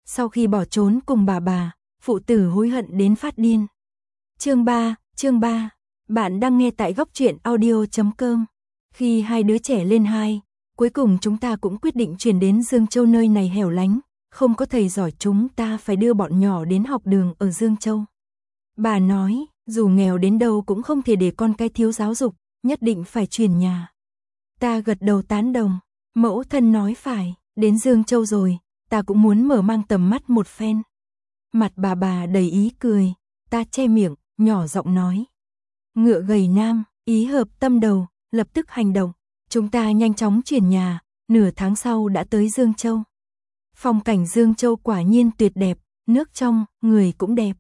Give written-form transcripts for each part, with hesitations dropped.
Sau khi bỏ trốn cùng bà, phụ tử hối hận đến phát điên. Chương 3, bạn đang nghe tại góc truyện audio.com. Khi hai đứa trẻ lên 2, cuối cùng chúng ta cũng quyết định chuyển đến Dương Châu, nơi này hẻo lánh, không có thầy giỏi, chúng ta phải đưa bọn nhỏ đến học đường ở Dương Châu. Bà nói, dù nghèo đến đâu cũng không thể để con cái thiếu giáo dục, nhất định phải chuyển nhà. Ta gật đầu tán đồng, mẫu thân nói phải, đến Dương Châu rồi, ta cũng muốn mở mang tầm mắt một phen. Mặt bà đầy ý cười, ta che miệng, nhỏ giọng nói. Ngựa gầy nam, ý hợp tâm đầu, lập tức hành động. Chúng ta nhanh chóng chuyển nhà, nửa tháng sau đã tới Dương Châu. Phong cảnh Dương Châu quả nhiên tuyệt đẹp, nước trong, người cũng đẹp.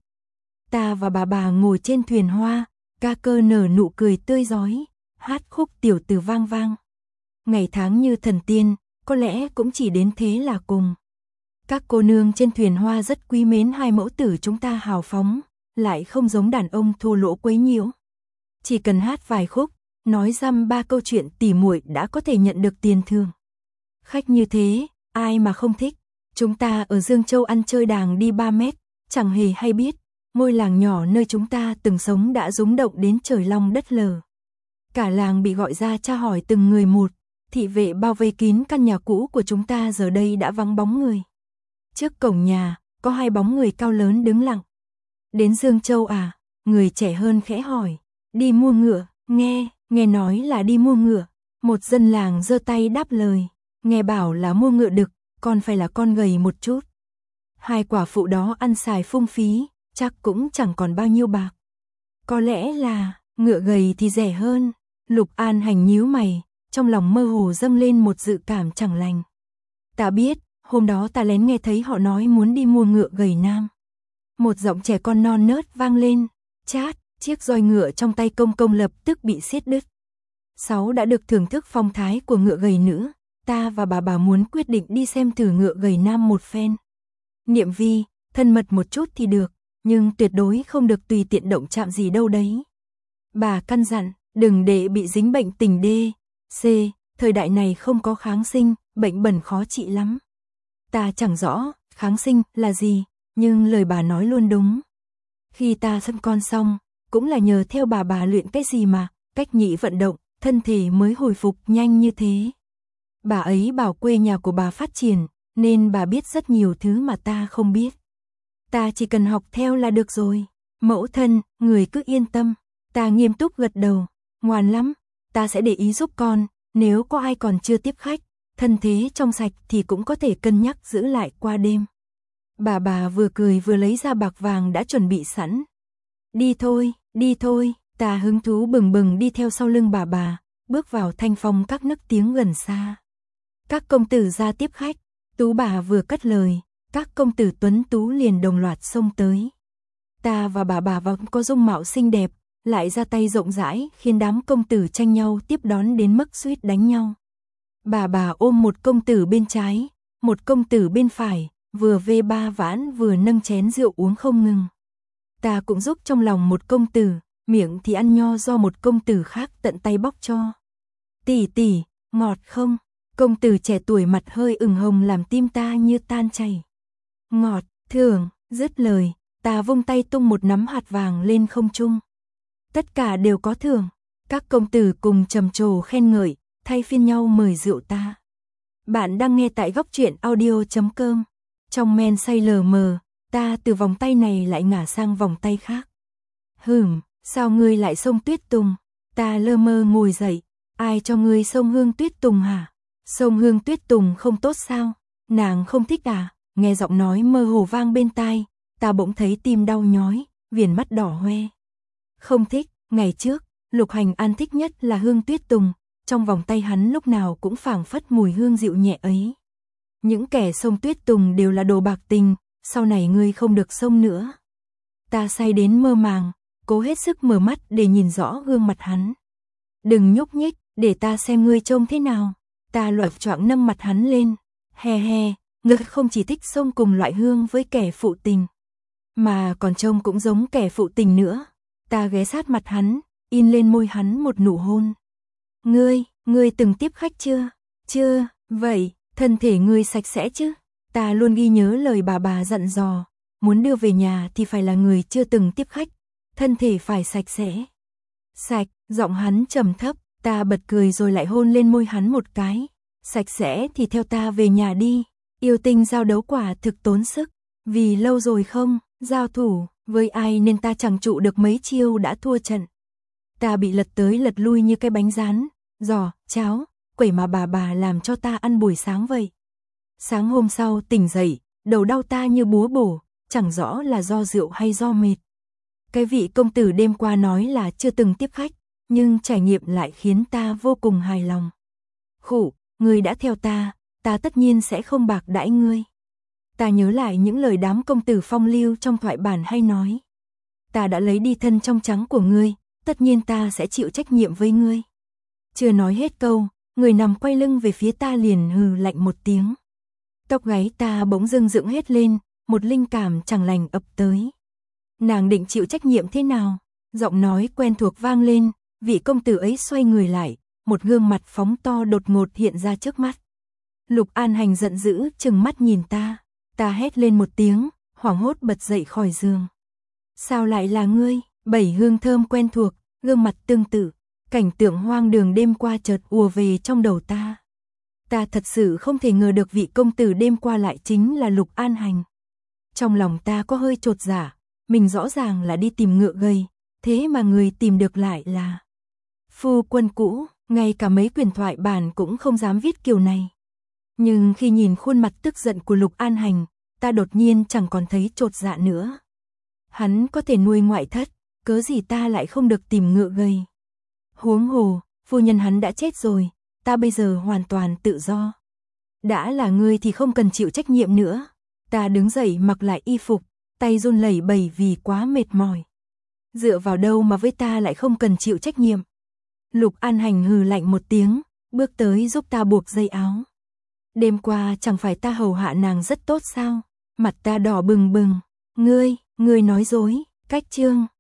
Ta và bà ngồi trên thuyền hoa, ca cơ nở nụ cười tươi rói, hát khúc tiểu từ vang vang. Ngày tháng như thần tiên, có lẽ cũng chỉ đến thế là cùng. Các cô nương trên thuyền hoa rất quý mến hai mẫu tử chúng ta hào phóng, lại không giống đàn ông thô lỗ quấy nhiễu. Chỉ cần hát vài khúc, nói dăm ba câu chuyện tỉ muội đã có thể nhận được tiền thưởng. Khách như thế, ai mà không thích. Chúng ta ở Dương Châu ăn chơi đàng đi 3 mét, chẳng hề hay biết, ngôi làng nhỏ nơi chúng ta từng sống đã rúng động đến trời long đất lở. Cả làng bị gọi ra tra hỏi từng người một, thị vệ bao vây kín căn nhà cũ của chúng ta giờ đây đã vắng bóng người. Trước cổng nhà, có hai bóng người cao lớn đứng lặng. Đến Dương Châu à? Người trẻ hơn khẽ hỏi. Đi mua ngựa, nghe nói là đi mua ngựa. Một dân làng giơ tay đáp lời. Nghe bảo là mua ngựa đực, còn phải là con gầy một chút. Hai quả phụ đó ăn xài phung phí, chắc cũng chẳng còn bao nhiêu bạc. Có lẽ là, ngựa gầy thì rẻ hơn. Lục An Hành nhíu mày, trong lòng mơ hồ dâng lên một dự cảm chẳng lành. Ta biết, hôm đó ta lén nghe thấy họ nói muốn đi mua ngựa gầy nam. Một giọng trẻ con non nớt vang lên, chát, chiếc roi ngựa trong tay công công lập tức bị xiết đứt. Sáu đã được thưởng thức phong thái của ngựa gầy nữ, ta và bà muốn quyết định đi xem thử ngựa gầy nam một phen. Niệm Vi, thân mật một chút thì được, nhưng tuyệt đối không được tùy tiện động chạm gì đâu đấy. Bà căn dặn, đừng để bị dính bệnh tình D, C, thời đại này không có kháng sinh, bệnh bẩn khó trị lắm. Ta chẳng rõ kháng sinh là gì, nhưng lời bà nói luôn đúng. Khi ta sinh con xong, cũng là nhờ theo bà luyện cái gì mà, cách nhị vận động, thân thể mới hồi phục nhanh như thế. Bà ấy bảo quê nhà của bà phát triển, nên bà biết rất nhiều thứ mà ta không biết. Ta chỉ cần học theo là được rồi. Mẫu thân, người cứ yên tâm. Ta nghiêm túc gật đầu. Ngoan lắm, ta sẽ để ý giúp con, nếu có ai còn chưa tiếp khách, thân thế trong sạch thì cũng có thể cân nhắc giữ lại qua đêm. Bà vừa cười vừa lấy ra bạc vàng đã chuẩn bị sẵn. Đi thôi, ta hứng thú bừng bừng đi theo sau lưng bà, bước vào thanh phong các nức tiếng gần xa. Các công tử ra tiếp khách, Tú bà vừa cất lời, các công tử tuấn tú liền đồng loạt xông tới. Ta và bà vẫn có dung mạo xinh đẹp, lại ra tay rộng rãi khiến đám công tử tranh nhau tiếp đón đến mức suýt đánh nhau. Bà ôm một công tử bên trái, một công tử bên phải, vừa vê ba vãn vừa nâng chén rượu uống không ngừng. Ta cũng giúp trong lòng một công tử, miệng thì ăn nho do một công tử khác tận tay bóc cho. Tỷ, ngọt không? Công tử trẻ tuổi mặt hơi ửng hồng làm tim ta như tan chảy. Ngọt, thưởng, dứt lời, ta vung tay tung một nắm hạt vàng lên không trung. Tất cả đều có thưởng, các công tử cùng trầm trồ khen ngợi, thay phiên nhau mời rượu ta. Bạn đang nghe tại góc truyện audio.com. Trong men say lờ mờ, ta từ vòng tay này lại ngả sang vòng tay khác. Sao ngươi lại xông Tuyết Tùng? Ta lơ mơ ngồi dậy, ai cho ngươi xông Hương Tuyết Tùng hả? Xông Hương Tuyết Tùng không tốt sao? Nàng không thích à? Nghe giọng nói mơ hồ vang bên tai, ta bỗng thấy tim đau nhói, viền mắt đỏ hoe. Không thích, ngày trước, Lục Hành An thích nhất là Hương Tuyết Tùng, trong vòng tay hắn lúc nào cũng phảng phất mùi hương dịu nhẹ ấy. Những kẻ xông Tuyết Tùng đều là đồ bạc tình, sau này ngươi không được xông nữa. Ta say đến mơ màng, cố hết sức mở mắt để nhìn rõ gương mặt hắn. Đừng nhúc nhích, để ta xem ngươi trông thế nào. Ta loạng choạng nâng mặt hắn lên. He, ngươi không chỉ thích xông cùng loại hương với kẻ phụ tình, mà còn trông cũng giống kẻ phụ tình nữa. Ta ghé sát mặt hắn, in lên môi hắn một nụ hôn. Ngươi từng tiếp khách chưa? Chưa, vậy, thân thể ngươi sạch sẽ chứ? Ta luôn ghi nhớ lời bà dặn dò, muốn đưa về nhà thì phải là người chưa từng tiếp khách, thân thể phải sạch sẽ. Sạch, giọng hắn trầm thấp, ta bật cười rồi lại hôn lên môi hắn một cái. Sạch sẽ thì theo ta về nhà đi, yêu tinh giao đấu quả thực tốn sức, vì lâu rồi không giao thủ với ai nên ta chẳng trụ được mấy chiêu đã thua trận. Ta bị lật tới lật lui như cái bánh rán, giò, cháo, quẩy mà bà làm cho ta ăn buổi sáng vậy. Sáng hôm sau tỉnh dậy, đầu đau ta như búa bổ, chẳng rõ là do rượu hay do mệt. Cái vị công tử đêm qua nói là chưa từng tiếp khách, nhưng trải nghiệm lại khiến ta vô cùng hài lòng. Khụ, ngươi đã theo ta tất nhiên sẽ không bạc đãi ngươi. Ta nhớ lại những lời đám công tử phong lưu trong thoại bản hay nói. Ta đã lấy đi thân trong trắng của ngươi, tất nhiên ta sẽ chịu trách nhiệm với ngươi. Chưa nói hết câu, người nằm quay lưng về phía ta liền hừ lạnh một tiếng. Tóc gáy ta bỗng dưng dựng hết lên, một linh cảm chẳng lành ập tới. Nàng định chịu trách nhiệm thế nào? Giọng nói quen thuộc vang lên, vị công tử ấy xoay người lại, một gương mặt phóng to đột ngột hiện ra trước mắt. Lục An Hành giận dữ trừng mắt nhìn ta hét lên một tiếng, hoảng hốt bật dậy khỏi giường. Sao lại là ngươi? Bảy hương thơm quen thuộc, gương mặt tương tự, cảnh tượng hoang đường đêm qua chợt ùa về trong đầu ta. Ta thật sự không thể ngờ được vị công tử đêm qua lại chính là Lục An Hành. Trong lòng ta có hơi chột dạ, mình rõ ràng là đi tìm ngựa gầy, thế mà người tìm được lại là phu quân cũ, ngay cả mấy quyển thoại bản cũng không dám viết kiểu này. Nhưng khi nhìn khuôn mặt tức giận của Lục An Hành, ta đột nhiên chẳng còn thấy chột dạ nữa. Hắn có thể nuôi ngoại thất, cớ gì ta lại không được tìm ngựa gầy. Huống hồ, phu nhân hắn đã chết rồi, ta bây giờ hoàn toàn tự do. Đã là ngươi thì không cần chịu trách nhiệm nữa. Ta đứng dậy mặc lại y phục, tay run lẩy bẩy vì quá mệt mỏi. Dựa vào đâu mà với ta lại không cần chịu trách nhiệm? Lục An Hành hừ lạnh một tiếng, bước tới giúp ta buộc dây áo. Đêm qua chẳng phải ta hầu hạ nàng rất tốt sao? Mặt ta đỏ bừng bừng. Ngươi nói dối. Cách chương